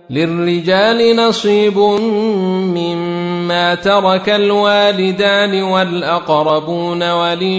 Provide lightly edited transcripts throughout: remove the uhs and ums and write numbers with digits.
للرجال نصيب مما ترك الوالدان والأقربون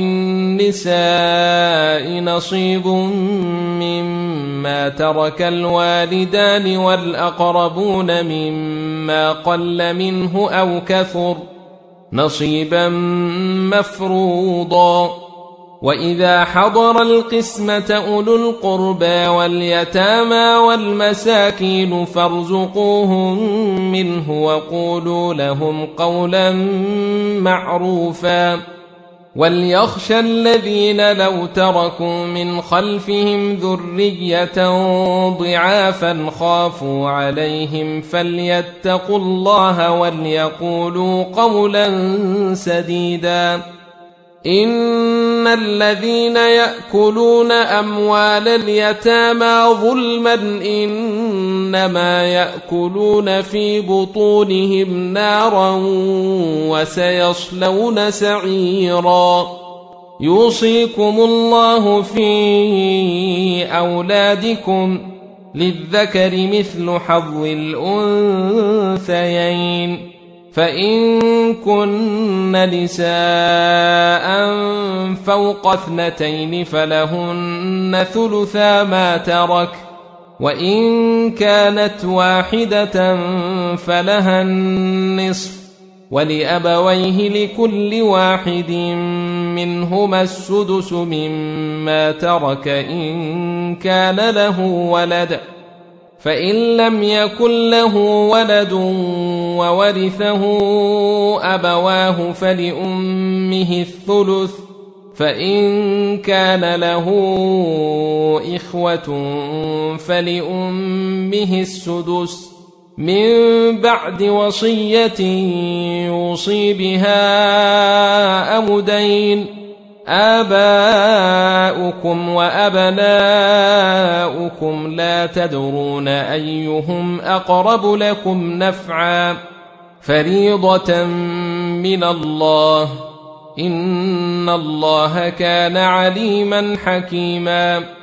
وللنساء نصيب مما ترك الوالدان والأقربون مما قل منه أو كثر نصيبا مفروضا. وإذا حضر القسمة أولو القربى واليتامى والمساكين فارزقوهم منه وقولوا لهم قولا معروفا. وليخشى الذين لو تركوا من خلفهم ذرية ضعافا خافوا عليهم فليتقوا الله وليقولوا قولا سديدا. إن الذين يأكلون أموال اليتامى ظلما إنما يأكلون في بطونهم نارا وسيصلون سعيرا. يوصيكم الله في أولادكم للذكر مثل حظ الأنثيين فإن كن نساء فوق 2 فلهن ثلثا ما ترك وإن كانت واحدة فلها النصف ولأبويه لكل واحد منهما السدس مما ترك إن كان له ولد فإن لم يكن له ولد وورثه أبواه فلأمه الثلث فإن كان له إخوة فلأمه السدس من بعد وصية يوصي بها أو دين. آباؤكم وأبناؤكم لا تدرون أيهم أقرب لكم نفعا فريضة من الله إن الله كان عليما حكيما.